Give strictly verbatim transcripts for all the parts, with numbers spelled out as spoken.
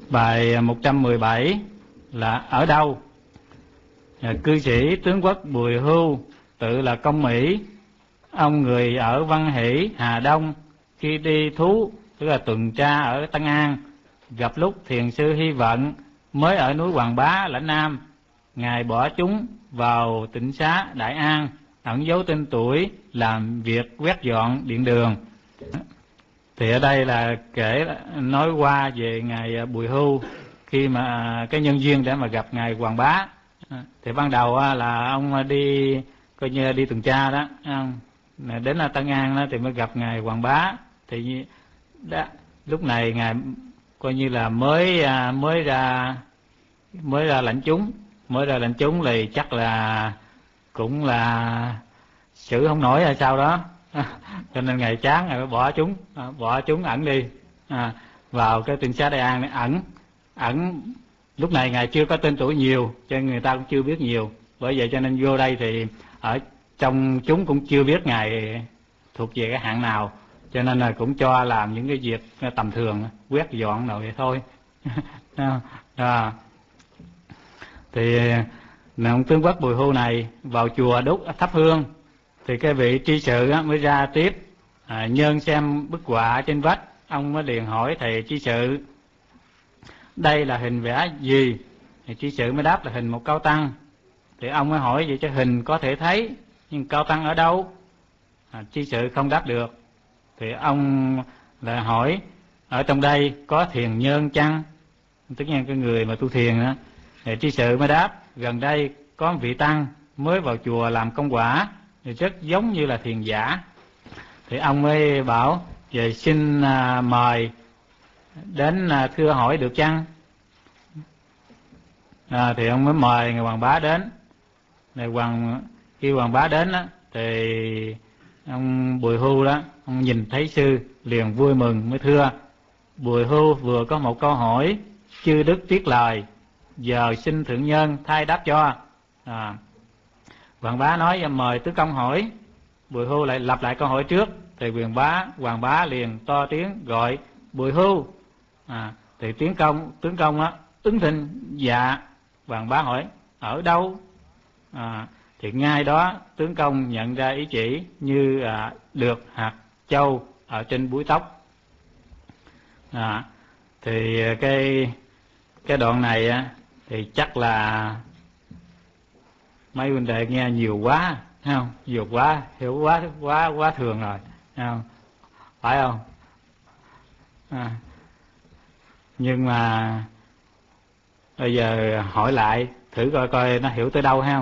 Bài một trăm mười bảy là ở đâu? Cư sĩ tướng quốc Bùi Hưu, tự là công Mỹ. Ông người ở Văn Hỷ, Hà Đông. Khi đi thú, tức là tuần tra ở Tân An, gặp lúc thiền sư Hy Vận mới ở núi Hoàng Bá, Lãnh Nam. Ngài bỏ chúng vào tịnh xá Đại An, ẩn giấu tên tuổi, làm việc quét dọn điện đường. Thì ở đây là kể nói qua về ngài Bùi Hưu khi mà cái nhân duyên để mà gặp ngài Hoàng Bá. Thì ban đầu là ông đi coi như đi tuần tra đó, đến là Tân An đó thì mới gặp ngài Hoàng Bá. Thì đó, lúc này ngài coi như là mới mới ra mới ra lãnh chúng, mới ra lãnh chúng thì chắc là cũng là xử không nổi hay sao đó. Cho nên ngài chán, ngài mới bỏ chúng bỏ chúng ẩn đi à, vào cái tịnh xá Đại An này ẩn ẩn lúc này ngài chưa có tên tuổi nhiều, cho nên người ta cũng chưa biết nhiều. Bởi vậy cho nên vô đây thì ở trong chúng cũng chưa biết ngài thuộc về cái hạng nào, cho nên là cũng cho làm những cái việc tầm thường, quét dọn rồi vậy thôi. À, thì ông tướng quốc Bùi Hưu này vào chùa đốt thắp hương, thì cái vị tri sự mới ra tiếp à, nhơn xem bức họa trên vách. Ông mới liền hỏi thầy tri sự đây là hình vẽ gì? Thì tri sự mới đáp là hình một cao tăng. Thì ông mới hỏi vậy cho hình có thể thấy, nhưng cao tăng ở đâu? À, tri sự không đáp được. Thì ông lại hỏi ở trong đây có thiền nhân chăng? Tức là cái người mà tu thiền đó. Thì tri sự mới đáp gần đây có vị tăng mới vào chùa làm công quả, thì rất giống như là thiền giả. Thì ông mới bảo về xin à, mời đến à, thưa hỏi được chăng? À, thì ông mới mời ngài Hoàng Bá đến. Này Hoàng khi Hoàng Bá đến đó, thì ông Bùi Hưu đó, ông nhìn thấy sư liền vui mừng mới thưa Bùi Hưu vừa có một câu hỏi, chư đức tiếc lời, giờ xin thượng nhân thay đáp cho. À, Hoàng Bá nói mời tứ công hỏi. Bùi Hưu lại lặp lại câu hỏi trước, thì Hoàng Bá Hoàng Bá liền to tiếng gọi Bùi Hưu. À, thì tiếng công tướng công á ứng thinh dạ. Hoàng Bá hỏi ở đâu? À, thì ngay đó tướng công nhận ra ý chỉ như à, được hạt châu ở trên búi tóc. À, thì cái cái đoạn này á thì chắc là mấy huynh đệ nghe nhiều quá, thấy không? Nhiều quá, hiểu quá quá quá thường rồi, thấy không? Phải không? À, nhưng mà bây giờ hỏi lại thử coi coi nó hiểu tới đâu, hay không?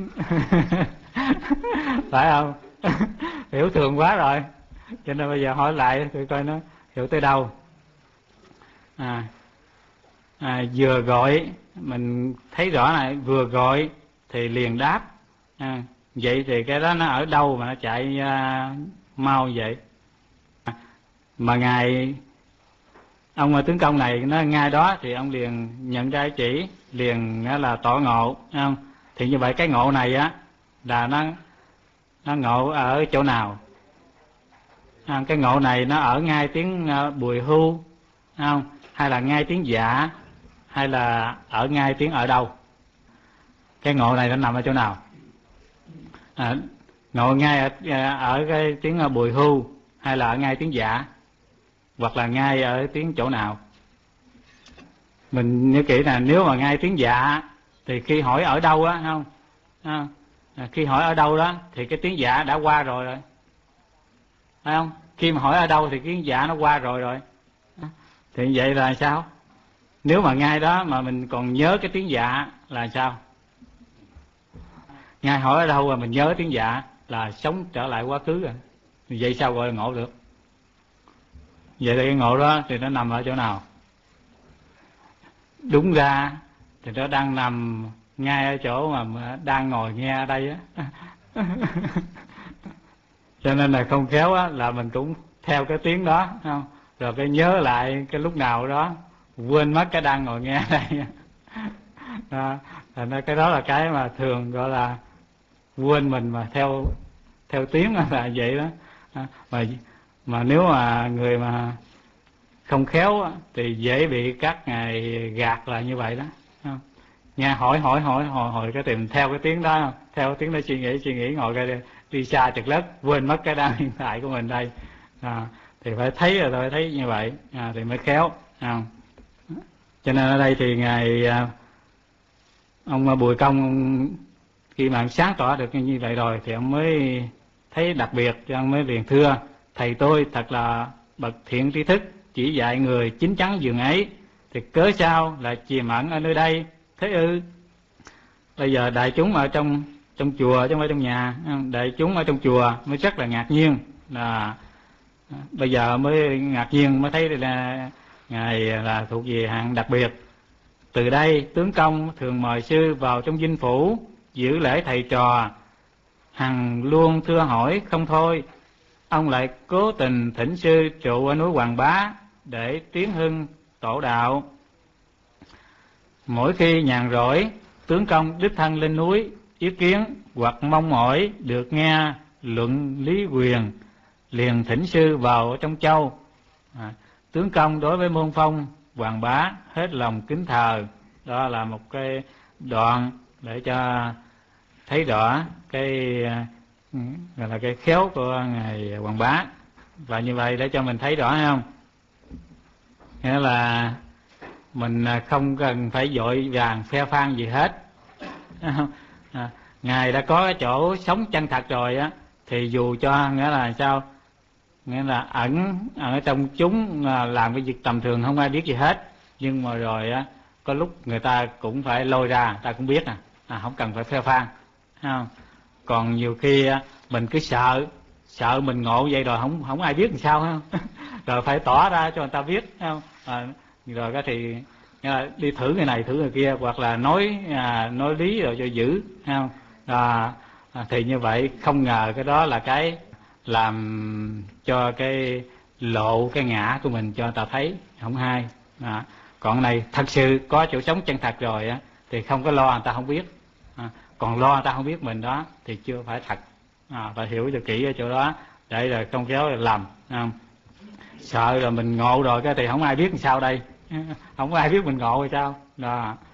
Phải không? Hiểu thường quá rồi, cho nên bây giờ hỏi lại thử coi nó hiểu tới đâu. À, à, vừa gọi mình thấy rõ này, vừa gọi thì liền đáp. À, vậy thì cái đó nó ở đâu mà nó chạy à, mau vậy? À, mà ngài ông tướng công này nó ngay đó thì ông liền nhận ra chỉ, liền là tỏ ngộ, không? Thì như vậy cái ngộ này á là nó nó ngộ ở chỗ nào? À, cái ngộ này nó ở ngay tiếng uh, Bùi Hưu, không? Hay là ngay tiếng dạ, hay là ở ngay tiếng ở đâu? Cái ngộ này nó nằm ở chỗ nào? À, ngộ ngay ở, ở cái tiếng Bùi Hưu, hay là ở ngay tiếng dạ, hoặc là ngay ở tiếng chỗ nào? Mình nhớ kỹ là nếu mà ngay tiếng dạ thì khi hỏi ở đâu á, không? À, khi hỏi ở đâu đó thì cái tiếng dạ đã qua rồi rồi, phải không? Khi mà hỏi ở đâu thì cái tiếng dạ nó qua rồi rồi. Thì vậy là sao? Nếu mà ngay đó mà mình còn nhớ cái tiếng dạ là sao? Ngay hỏi ở đâu mà mình nhớ tiếng dạ là sống trở lại quá khứ rồi. Vậy sao gọi là ngộ được? Vậy thì cái ngộ đó thì nó nằm ở chỗ nào? Đúng ra thì nó đang nằm ngay ở chỗ mà đang ngồi nghe ở đây á. Cho nên là không khéo á là mình cũng theo cái tiếng đó, không? Rồi phải nhớ lại cái lúc nào đó quên mất cái đang ngồi nghe ở đây. Đó, thành cái đó là cái mà thường gọi là quên mình mà theo theo tiếng là vậy đó. Mà mà nếu mà người mà không khéo thì dễ bị các ngài gạt là như vậy đó. Nghe hỏi hỏi hỏi hỏi hỏi cái tìm theo cái tiếng đó, theo cái tiếng đó suy nghĩ suy nghĩ ngồi cái đi, đi xa chật lất, quên mất cái đang hiện tại của mình đây. À, thì phải thấy rồi phải thấy như vậy à, thì mới khéo. À. Cho nên ở đây thì ngài ông Bùi Công khi mà ông sáng tỏ được như vậy rồi thì ông mới thấy đặc biệt, cho ông mới liền thưa: thầy tôi thật là bậc thiện tri thức, chỉ dạy người chín chắn dường ấy, thì cớ sao là chìm ẩn ở nơi đây thế ư? Bây giờ đại chúng ở trong trong chùa chứ không phải trong nhà, đại chúng ở trong chùa mới rất là ngạc nhiên, là bây giờ mới ngạc nhiên mới thấy là ngài là thuộc về hạng đặc biệt. Từ đây tướng công thường mời sư vào trong dinh phủ giữ lễ thầy trò, hằng luôn thưa hỏi không thôi. Ông lại cố tình thỉnh sư trụ ở núi Hoàng Bá để tiến hưng tổ đạo. Mỗi khi nhàn rỗi, tướng công đích thân lên núi ý kiến hoặc mong mỏi được nghe luận lý quyền, liền thỉnh sư vào trong châu. À, tướng công đối với môn phong Hoàng Bá hết lòng kính thờ. Đó là một cái đoạn để cho thấy rõ cái gọi là cái khéo của ngài Hoàng Bá. Và như vậy để cho mình thấy rõ, hay không? Nghĩa là mình không cần phải vội vàng phe phan gì hết. À, ngài đã có cái chỗ sống chân thật rồi á, thì dù cho nghĩa là sao, nghĩa là ẩn ở trong chúng làm cái việc tầm thường không ai biết gì hết, nhưng mà rồi á có lúc người ta cũng phải lôi ra, ta cũng biết à, à không cần phải phe phan, không? Còn nhiều khi á, mình cứ sợ sợ mình ngộ vậy rồi không không ai biết làm sao, không? Rồi phải tỏ ra cho người ta biết, không? À, rồi cái thì đi thử người này thử người kia, hoặc là nói à, nói lý rồi cho giữ, không? À, à, thì như vậy không ngờ cái đó là cái làm cho cái lộ cái ngã của mình cho người ta thấy không hay. À, còn này thật sự có chỗ sống chân thật rồi á thì không có lo người ta không biết, à, còn lo người ta không biết mình đó thì chưa phải thật. À, phải hiểu cho kỹ ở chỗ đó để rồi không khéo là lầm, không? Sợ rồi mình ngộ rồi cái thì không ai biết làm sao đây, không ai biết mình ngộ hay sao đó.